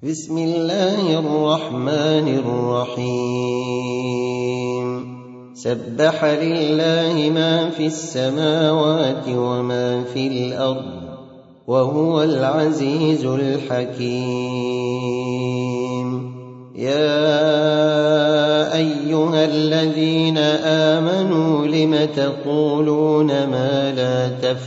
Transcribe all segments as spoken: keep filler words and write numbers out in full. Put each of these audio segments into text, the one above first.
بسم الله الرحمن الرحيم سبح لله ما في السماوات وما في الأرض وهو العزيز الحكيم يا أيها الذين آمنوا لم تقولون ما لا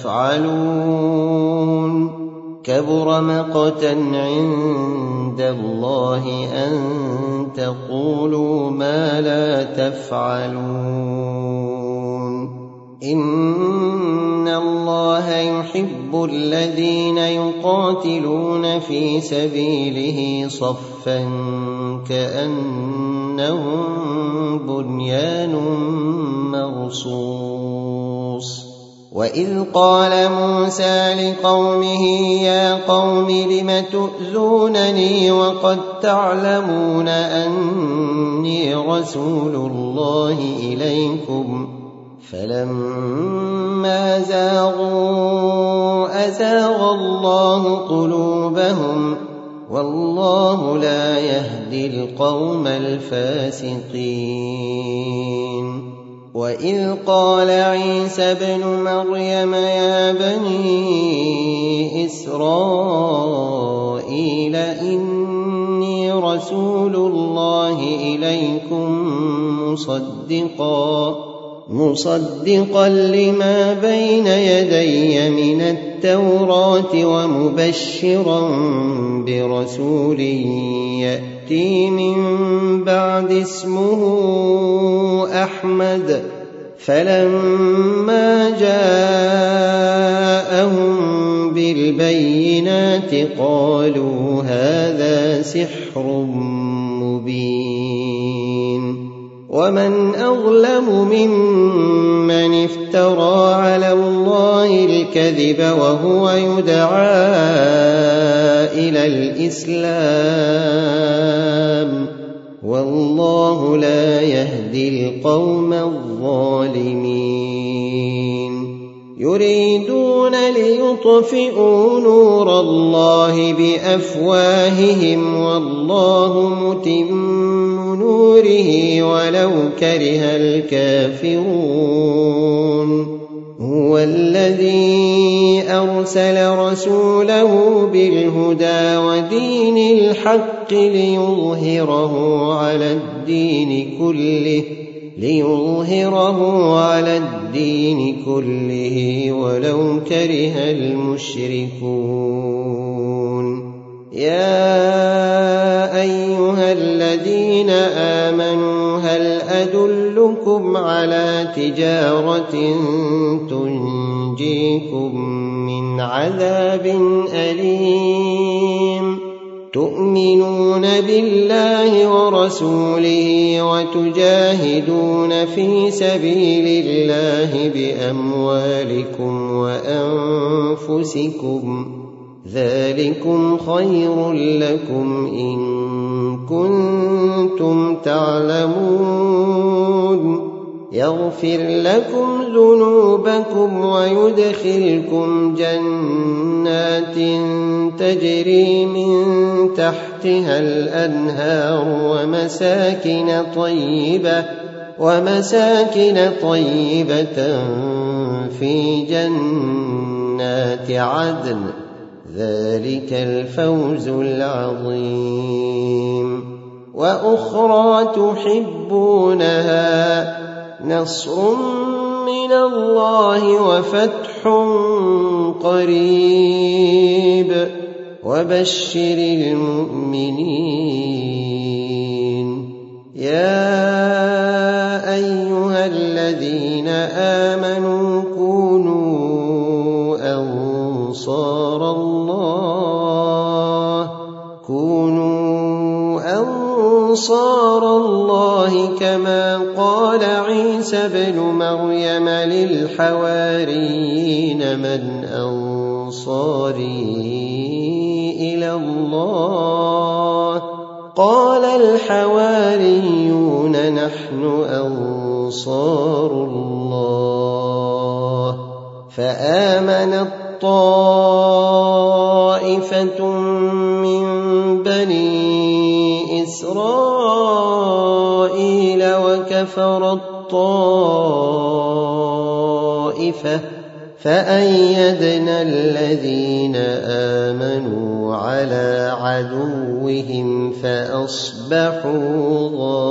تفعلون كبر مقتا عند الله أن تقولوا ما لا تفعلون إن الله يحب الذين يقاتلون في سبيله صفا كأنهم بنيان مرصوص وإذ قال موسى لقومه يا قوم لم تؤذونني وقد تعلمون أني رسول الله إليكم فلما زاغوا أزاغ الله قلوبهم والله لا يهدي القوم الفاسقين وإذ قال عيسى ابن مريم يا بني إسرائيل إني رسول الله إليكم مصدقا مصدقا لما بين يدي من التوراة ومبشرا برسول يأتي من بعد اسمه أحمد فلما جاءهم بالبينات قالوا هذا سحر مبين ومن أظلم ممن افترى على الله الكذب وهو يدعى إلى الإسلام والله لا يهدي القوم الظالمين يريدون ليطفئوا نور الله بأفواههم والله متم نوره ولو كره الكافرون هو الذي أرسل رسوله بالهدى ودين الحق ليظهره على الدين كله ليظهره على الدين كله ولو كره المشركون يا أيها الذين آمنوا هل أدلكم على تجارة تنجيكم من عذاب أليم تؤمنون بالله ورسوله وتجاهدون في سبيل الله بأموالكم وأنفسكم ذلكم خير لكم إن كنتم تعلمون يغفر لكم ذنوبكم ويدخلكم جنات تجري من تحتها الأنهار ومساكن طيبة ومساكن طيبة في جنات عدن ذلك الفوز العظيم وأخرى تحبونها نصر من الله وفتح قريب وبشر المؤمنين يا أيها الذين آمنوا كونوا أنصار الله كونوا أنصار الله كما قال عيسى ابن مريم للحواريين من أنصاري إلى الله قال الحواريون نحن أنصار الله فآمنت طائفة من بني إسرائيل وكفر الطائفة فأيدنا الذين آمنوا على عدوهم فأصبحوا ظاهرين.